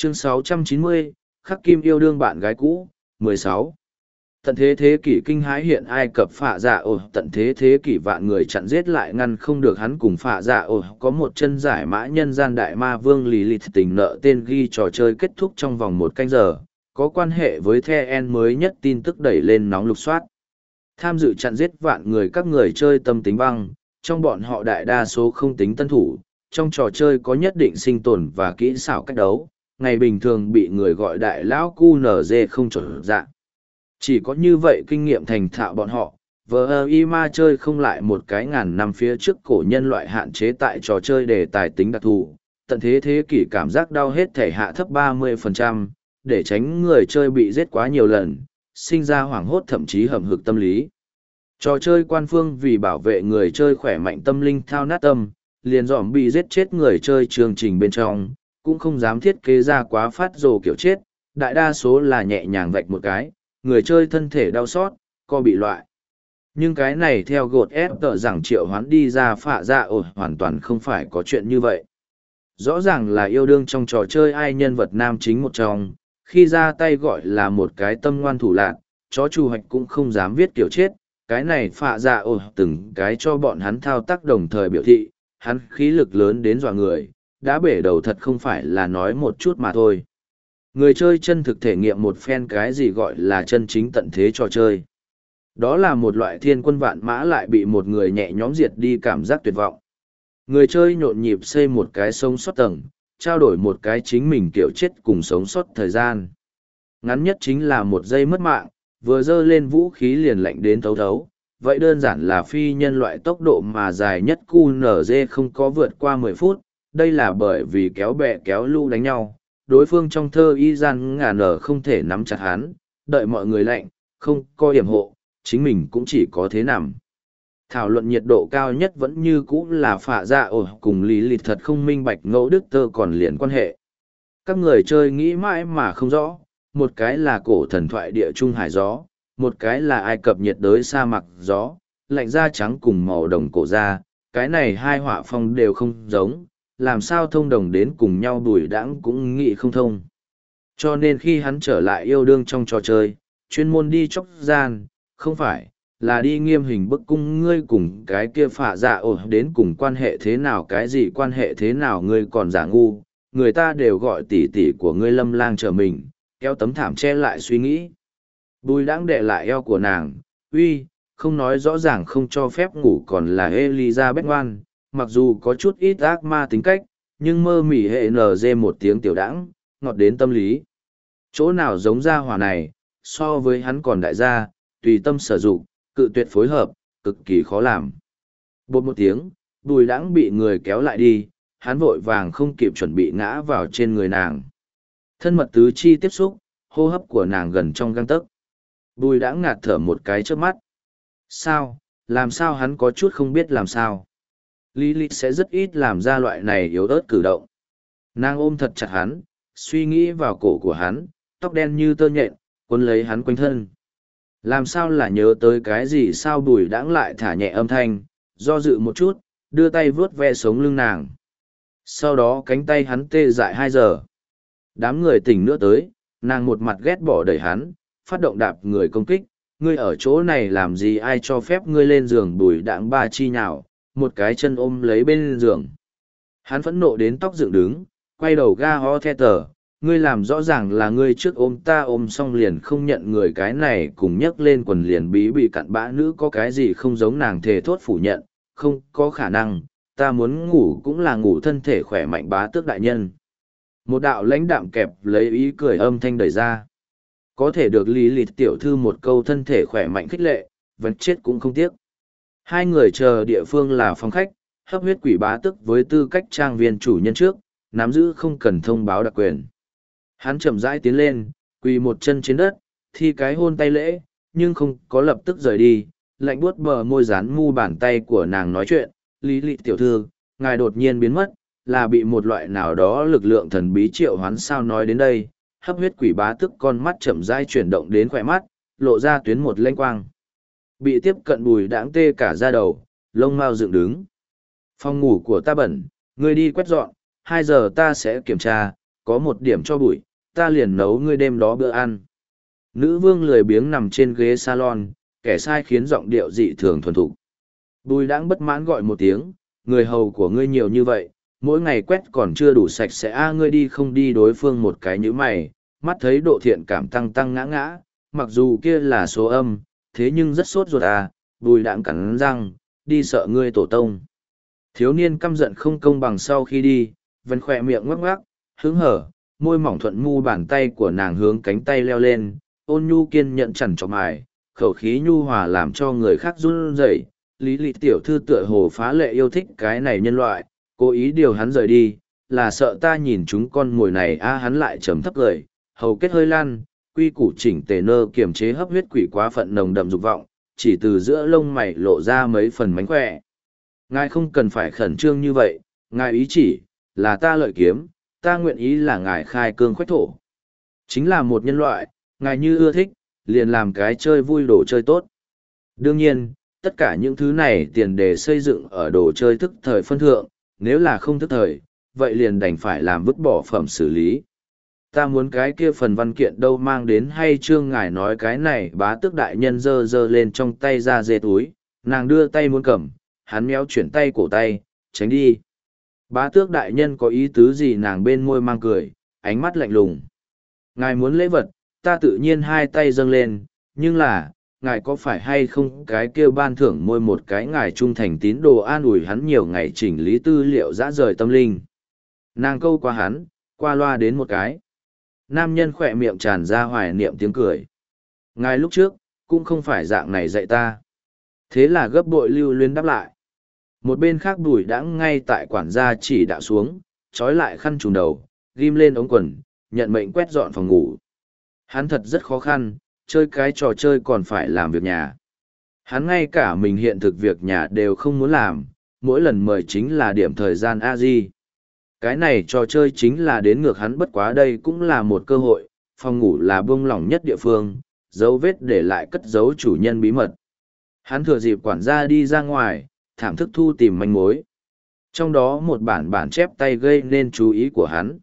Chương 690, Khắc Kim yêu đương bạn gái cũ, 16. Tận thế kỷ kinh hãi hiện Ai Cập phạ dạ ổ, tận thế kỷ vạn người chặn giết lại ngăn không được hắn cùng phạ dạ ổ, có một chân giải mã nhân gian đại ma vương Lilith tình nợ tên ghi trò chơi kết thúc trong vòng 1 canh giờ, có quan hệ với The End mới nhất tin tức đẩy lên nóng lục soát. Tham dự chặn giết vạn người các người chơi tâm tính băng, trong bọn họ đại đa số không tính tân thủ, trong trò chơi có nhất định sinh tồn và kỹ xảo cách đấu, ngày bình thường bị người gọi đại lão QNZ không chuẩn dạng. Chỉ có như vậy kinh nghiệm thành thạo bọn họ, vờ ma chơi không lại một cái ngàn năm phía trước cổ nhân loại hạn chế tại trò chơi đề tài tính đặc thù, tận thế kỷ cảm giác đau hết thể hạ thấp 30%, để tránh người chơi bị giết quá nhiều lần, sinh ra hoảng hốt thậm chí hầm hực tâm lý. Trò chơi quan phương vì bảo vệ người chơi khỏe mạnh tâm linh thao nát tâm, liền dòm bị giết chết người chơi chương trình bên trong, cũng không dám thiết kế ra quá phát rồ kiểu chết, đại đa số là nhẹ nhàng vạch một cái, người chơi thân thể đau xót, co bị loại. Nhưng cái này theo gột ép tờ rằng triệu hoán đi ra phạ ra hoàn toàn không phải có chuyện như vậy. Rõ ràng là yêu đương trong trò chơi ai nhân vật nam chính một trong, khi ra tay gọi là một cái tâm ngoan thủ lạn, chó chủ hoạch cũng không dám viết kiểu chết, cái này phạ ra từng cái cho bọn hắn thao tác đồng thời biểu thị, hắn khí lực lớn đến dọa người, đã bể đầu thật không phải là nói một chút mà thôi. Người chơi chân thực thể nghiệm một phen cái gì gọi là chân chính tận thế trò chơi. Đó là một loại thiên quân vạn mã lại bị một người nhẹ nhõm diệt đi cảm giác tuyệt vọng. Người chơi nhộn nhịp xây một cái sống sót tầng, trao đổi một cái chính mình kiểu chết cùng sống sót thời gian. Ngắn nhất chính là 1 giây mất mạng, vừa dơ lên vũ khí liền lạnh đến thấu thấu. Vậy đơn giản là phi nhân loại tốc độ mà dài nhất QNZ không có vượt qua 10 phút, đây là bởi vì kéo bè kéo lũ đánh nhau. Đối phương trong thơ y gian ngả nở không thể nắm chặt hắn, đợi mọi người lạnh, không có yểm hộ, chính mình cũng chỉ có thế nằm. Thảo luận nhiệt độ cao nhất vẫn như cũ là phạ dạ cùng lý lịch thật không minh bạch ngẫu đức tơ còn liền quan hệ. Các người chơi nghĩ mãi mà không rõ, một cái là cổ thần thoại địa trung hải gió, một cái là Ai Cập nhiệt đới sa mạc gió, lạnh da trắng cùng màu đồng cổ da, cái này hai họa phong đều không giống, làm sao thông đồng đến cùng nhau đùi đãng cũng nghĩ không thông. Cho nên khi hắn trở lại yêu đương trong trò chơi, chuyên môn đi chóc gian, không phải, là đi nghiêm hình bức cung ngươi cùng cái kia phạ dạ đến cùng quan hệ thế nào cái gì quan hệ thế nào ngươi còn giả ngu, người ta đều gọi tỷ tỷ của ngươi lâm lang trở mình, kéo tấm thảm che lại suy nghĩ. Bùi đãng đệ lại eo của nàng, uy, không nói rõ ràng không cho phép ngủ còn là Elizabeth ngoan, mặc dù có chút ít ác ma tính cách, nhưng mơ mỉ hệ NG một tiếng tiểu đãng, ngọt đến tâm lý. Chỗ nào giống ra hỏa này, so với hắn còn đại gia, tùy tâm sử dụng, cự tuyệt phối hợp, cực kỳ khó làm. Bột một tiếng, bùi đãng bị người kéo lại đi, hắn vội vàng không kịp chuẩn bị ngã vào trên người nàng. Thân mật tứ chi tiếp xúc, hô hấp của nàng gần trong gang tấc. Bùi đãng ngạt thở một cái trước mắt. Sao, làm sao hắn có chút không biết làm sao. Lilith sẽ rất ít làm ra loại này yếu ớt cử động. Nàng ôm thật chặt hắn, suy nghĩ vào cổ của hắn, tóc đen như tơ nhện, quấn lấy hắn quanh thân. Làm sao là nhớ tới cái gì sao bùi đãng lại thả nhẹ âm thanh, do dự một chút, đưa tay vướt ve sống lưng nàng. Sau đó cánh tay hắn tê dại 2 giờ. Đám người tỉnh nữa tới, nàng một mặt ghét bỏ đẩy hắn, phát động đạp người công kích. Ngươi ở chỗ này làm gì ai cho phép ngươi lên giường bùi đãng ba chi nhào, một cái chân ôm lấy bên giường. Hắn phẫn nộ đến tóc dựng đứng, quay đầu ga ho the tờ, ngươi làm rõ ràng là ngươi trước ôm ta ôm xong liền không nhận người cái này cùng nhấc lên quần liền bí bị cặn bã nữ có cái gì không giống nàng thề thốt phủ nhận, không có khả năng, ta muốn ngủ cũng là ngủ thân thể khỏe mạnh bá tước đại nhân. Một đạo lãnh đạm kẹp lấy ý cười âm thanh đẩy ra. Có thể được lý lịt tiểu thư một câu thân thể khỏe mạnh khích lệ, vẫn chết cũng không tiếc. Hai người chờ địa phương là phòng khách, hấp huyết quỷ bá tước với tư cách trang viên chủ nhân trước, nắm giữ không cần thông báo đặc quyền. Hắn chậm rãi tiến lên, quỳ một chân trên đất, thi cái hôn tay lễ, nhưng không có lập tức rời đi, lạnh buốt bờ môi dán mu bàn tay của nàng nói chuyện, lý lị tiểu thư, ngài đột nhiên biến mất, là bị một loại nào đó lực lượng thần bí triệu hoán sao nói đến đây, hấp huyết quỷ bá tức con mắt chậm rãi chuyển động đến khỏe mắt, lộ ra tuyến một lênh quang. Bị tiếp cận bùi đãng tê cả da đầu, lông mau dựng đứng. Phòng ngủ của ta bẩn, ngươi đi quét dọn, 2 giờ ta sẽ kiểm tra, có một điểm cho bụi, ta liền nấu ngươi đêm đó bữa ăn. Nữ vương lười biếng nằm trên ghế salon, kẻ sai khiến giọng điệu dị thường thuần thục. Bùi đãng bất mãn gọi một tiếng, người hầu của ngươi nhiều như vậy, mỗi ngày quét còn chưa đủ sạch sẽ ngươi đi không đi đối phương một cái nhíu mày, mắt thấy độ thiện cảm tăng tăng ngã ngã, mặc dù kia là số âm, thế nhưng rất sốt ruột bùi đãng cắn răng, đi sợ ngươi tổ tông. Thiếu niên căm giận không công bằng sau khi đi, vẫn khỏe miệng ngoắc ngoắc, hứng hở, môi mỏng thuận mu bàn tay của nàng hướng cánh tay leo lên, ôn nhu kiên nhận chằn chọc mài, khẩu khí nhu hòa làm cho người khác run rẩy. Lý Lịch tiểu thư tựa hồ phá lệ yêu thích cái này nhân loại, cố ý điều hắn rời đi, là sợ ta nhìn chúng con mồi này hắn lại trầm thấp cười, hầu kết hơi lan, quy củ chỉnh tề nơ kiềm chế hấp huyết quỷ quá phận nồng đậm dục vọng, chỉ từ giữa lông mày lộ ra mấy phần mánh khỏe. Ngài không cần phải khẩn trương như vậy, ngài ý chỉ, là ta lợi kiếm, ta nguyện ý là ngài khai cương khoách thổ. Chính là một nhân loại, ngài như ưa thích, liền làm cái chơi vui đồ chơi tốt. Đương nhiên, tất cả những thứ này tiền đề xây dựng ở đồ chơi thức thời phân thượng, nếu là không thức thời, vậy liền đành phải làm vứt bỏ phẩm xử lý. Ta muốn cái kia phần văn kiện đâu mang đến hay trương ngài nói cái này bá tước đại nhân giơ giơ lên trong tay ra dê túi, nàng đưa tay muốn cầm, hắn méo chuyển tay cổ tay, tránh đi. Bá tước đại nhân có ý tứ gì nàng bên môi mang cười, ánh mắt lạnh lùng. Ngài muốn lễ vật, ta tự nhiên hai tay dâng lên, nhưng là, ngài có phải hay không cái kêu ban thưởng môi một cái ngài trung thành tín đồ an ủi hắn nhiều ngày chỉnh lý tư liệu dã rời tâm linh. Nàng câu qua hắn, qua loa đến một cái. Nam nhân khỏe miệng tràn ra hoài niệm tiếng cười. Ngài lúc trước, cũng không phải dạng này dạy ta. Thế là gấp bội lưu luyến đáp lại. Một bên khác Bùi Đãng ngay tại quản gia chỉ đạo xuống, trói lại khăn trùm đầu, ghim lên ống quần, nhận mệnh quét dọn phòng ngủ. Hắn thật rất khó khăn, chơi cái trò chơi còn phải làm việc nhà. Hắn ngay cả mình hiện thực việc nhà đều không muốn làm, mỗi lần mời chính là điểm thời gian a-di. Cái này trò chơi chính là đến ngược hắn bất quá đây cũng là một cơ hội, phòng ngủ là buông lỏng nhất địa phương, dấu vết để lại cất giấu chủ nhân bí mật. Hắn thừa dịp quản gia đi ra ngoài, thảm thức thu tìm manh mối. Trong đó một bản chép tay gây nên chú ý của hắn.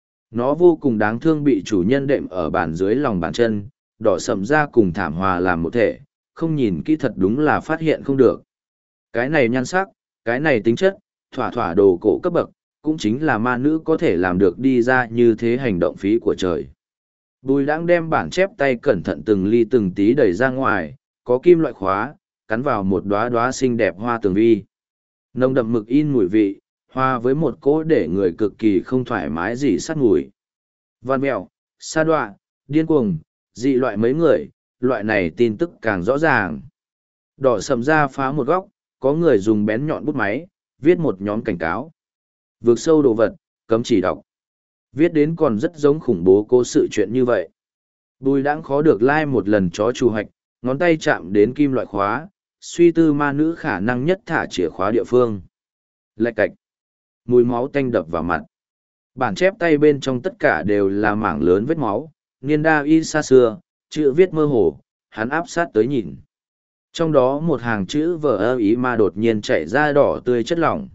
Nó vô cùng đáng thương bị chủ nhân đệm ở bàn dưới lòng bàn chân, đỏ sậm ra cùng thảm hòa làm một thể, không nhìn kỹ thật đúng là phát hiện không được. Cái này nhan sắc, cái này tính chất, thỏa thỏa đồ cổ cấp bậc, cũng chính là ma nữ có thể làm được đi ra như thế hành động phí của trời. Bùi Đãng đem bản chép tay cẩn thận từng ly từng tí đẩy ra ngoài, có kim loại khóa, cắn vào một đóa đóa xinh đẹp hoa tường vi. Nồng đậm mực in mùi vị, hoa với một cỗ để người cực kỳ không thoải mái gì sát mùi. Văn mèo, sa đoạ, điên cuồng, dị loại mấy người, loại này tin tức càng rõ ràng. Đỏ sầm ra phá một góc, có người dùng bén nhọn bút máy, viết một nhóm cảnh cáo. Vượt sâu đồ vật, cấm chỉ đọc. Viết đến còn rất giống khủng bố cố sự chuyện như vậy. Bùi Đãng khó được một lần chó trù hoạch, ngón tay chạm đến kim loại khóa, suy tư ma nữ khả năng nhất thả chìa khóa địa phương. Lạch cạch. Mùi máu tanh đập vào mặt. Bản chép tay bên trong tất cả đều là mảng lớn vết máu, niên đa y xa xưa, chữ viết mơ hồ, hắn áp sát tới nhìn. Trong đó một hàng chữ vờ ơ ý ma đột nhiên chảy ra đỏ tươi chất lỏng.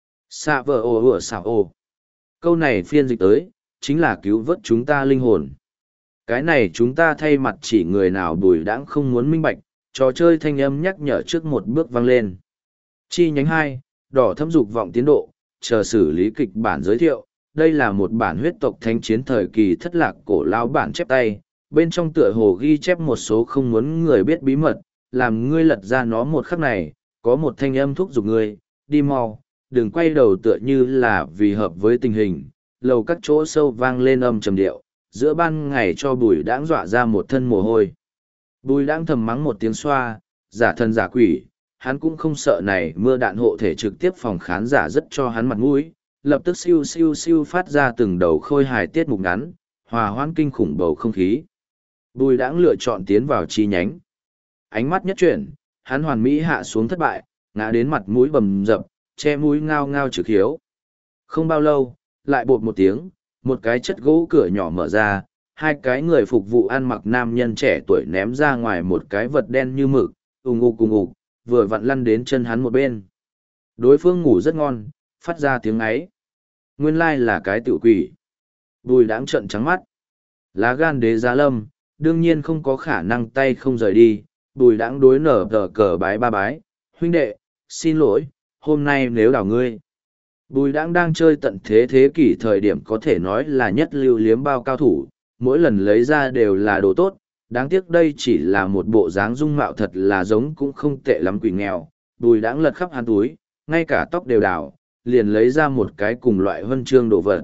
Xạ vờ ồ ửa xạ ồ. Câu này phiên dịch tới, chính là cứu vớt chúng ta linh hồn. Cái này chúng ta thay mặt chỉ người nào Bùi Đãng không muốn minh bạch, trò chơi thanh âm nhắc nhở trước một bước vang lên. Chi nhánh 2, đỏ thâm dục vọng tiến độ, chờ xử lý kịch bản giới thiệu. Đây là một bản huyết tộc thánh chiến thời kỳ thất lạc cổ lao bản chép tay, bên trong tựa hồ ghi chép một số không muốn người biết bí mật, làm ngươi lật ra nó một khắc này, có một thanh âm thúc giục ngươi, đi mau, đừng quay đầu tựa như là vì hợp với tình hình, lầu các chỗ sâu vang lên âm trầm điệu, giữa ban ngày cho Bùi Đãng dọa ra một thân mồ hôi. Bùi Đãng thầm mắng một tiếng xoa, giả thân giả quỷ, hắn cũng không sợ này mưa đạn hộ thể trực tiếp phòng khán giả rất cho hắn mặt mũi, lập tức siêu siêu siêu phát ra từng đầu khôi hài tiết mục ngắn, hòa hoãn kinh khủng bầu không khí. Bùi Đãng lựa chọn tiến vào chi nhánh. Ánh mắt nhất chuyển, hắn hoàn mỹ hạ xuống thất bại, ngã đến mặt mũi bầm dập, che mũi ngao ngao trực hiếu. Không bao lâu, lại bột một tiếng, một cái chất gỗ cửa nhỏ mở ra, hai cái người phục vụ ăn mặc nam nhân trẻ tuổi ném ra ngoài một cái vật đen như mực, ùng ục, vừa vặn lăn đến chân hắn một bên. Đối phương ngủ rất ngon, phát ra tiếng ấy. Nguyên lai là cái tiểu quỷ. Bùi đãng trợn trắng mắt. Lá gan đế giá lâm, đương nhiên không có khả năng tay không rời đi. Bùi đãng đối nở tờ cờ bái ba bái. Huynh đệ, xin lỗi, hôm nay nếu đảo ngươi. Bùi đãng đang chơi tận thế kỷ thời điểm có thể nói là nhất lưu liếm bao cao thủ, mỗi lần lấy ra đều là đồ tốt, đáng tiếc đây chỉ là một bộ dáng dung mạo thật là giống cũng không tệ lắm quỷ nghèo. Bùi đãng lật khắp hắn túi, ngay cả tóc đều đảo, liền lấy ra một cái cùng loại huân chương đồ vật.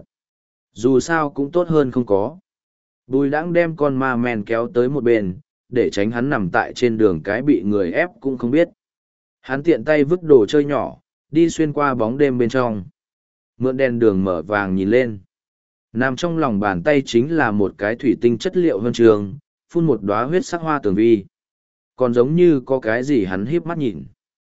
Dù sao cũng tốt hơn không có. Bùi đãng đem con ma men kéo tới một bên, để tránh hắn nằm tại trên đường cái bị người ép cũng không biết. Hắn tiện tay vứt đồ chơi nhỏ, đi xuyên qua bóng đêm bên trong. Mượn đèn đường mở vàng nhìn lên. Nằm trong lòng bàn tay chính là một cái thủy tinh chất liệu huân trường, phun một đóa huyết sắc hoa tường vi. Còn giống như có cái gì hắn híp mắt nhìn.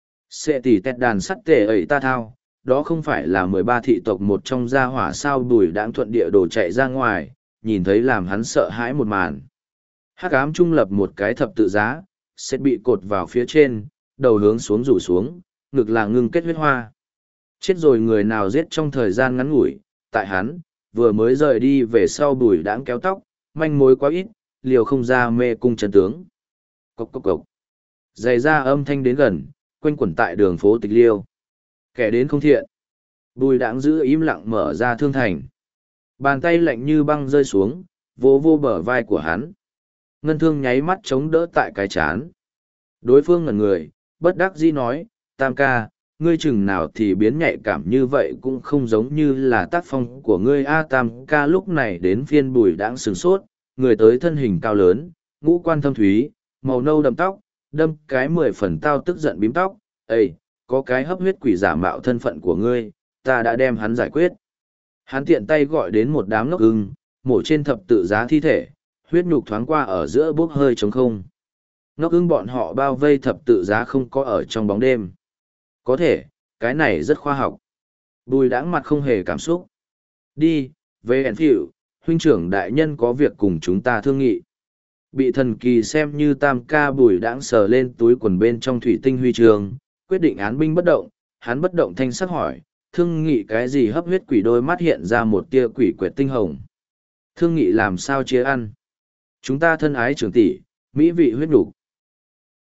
Sệ tỷ tẹt đàn sắt tệ ấy ta thao, đó không phải là 13 thị tộc một trong gia hỏa sao. Bùi đãng thuận địa đồ chạy ra ngoài, nhìn thấy làm hắn sợ hãi một màn. Hắc ám trung lập một cái thập tự giá, sẽ bị cột vào phía trên, đầu hướng xuống rủ xuống, ngực là ngưng kết huyết hoa. Chết rồi người nào giết trong thời gian ngắn ngủi, tại hắn, vừa mới rời đi về sau. Bùi đãng kéo tóc, manh mối quá ít, liều không ra mê cung chân tướng. Cốc cốc cốc. Giày ra âm thanh đến gần, quanh quẩn tại đường phố Tịch Liêu. Kẻ đến không thiện. Bùi đãng giữ im lặng mở ra thương thành. Bàn tay lạnh như băng rơi xuống, vô vô bờ vai của hắn. Ngân thương nháy mắt chống đỡ tại cái chán. Đối phương ngẩn người, bất đắc dĩ nói, Tam ca, ngươi chừng nào thì biến nhạy cảm như vậy cũng không giống như là tác phong của ngươi. A Tam ca lúc này đến phiên Bùi đãng sửng sốt, người tới thân hình cao lớn, ngũ quan thâm thúy, màu nâu đậm tóc, đâm cái 10 phần tao tức giận bím tóc. Ê, có cái hấp huyết quỷ giả mạo thân phận của ngươi, ta đã đem hắn giải quyết. Hắn tiện tay gọi đến một đám ngốc ưng, mổ trên thập tự giá thi thể, huyết nhục thoáng qua ở giữa bốc hơi trống không. Ngốc ưng bọn họ bao vây thập tự giá không có ở trong bóng đêm. Có thể, cái này rất khoa học. Bùi đãng mặt không hề cảm xúc. Đi, về ẻn phịu, huynh trưởng đại nhân có việc cùng chúng ta thương nghị. Bị thần kỳ xem như Tam ca. Bùi đãng sờ lên túi quần bên trong thủy tinh huy chương, quyết định án binh bất động. Hắn bất động thanh sắc hỏi, thương nghị cái gì? Hấp huyết quỷ đôi mắt hiện ra một tia quỷ quyệt tinh hồng. Thương nghị làm sao chia ăn. Chúng ta thân ái trưởng tỷ, mỹ vị huyết đủ.